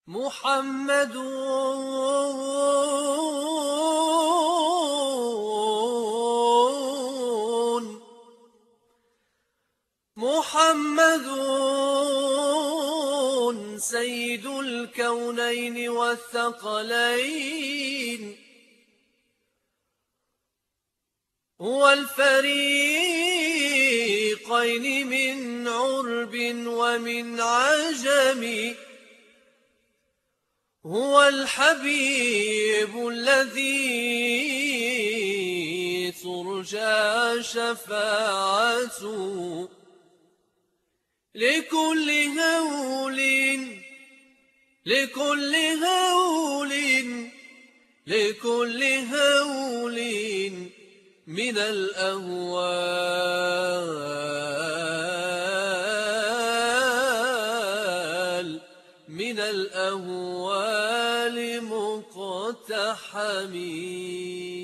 محمد محمد سيد الكونين والثقلين، هو الفريقين من عرب ومن عجم، هو الحبيب الذي ترجى شفاعته لكل هول لكل هول لكل هول من الأهوال، من الأهوال مقتحمين.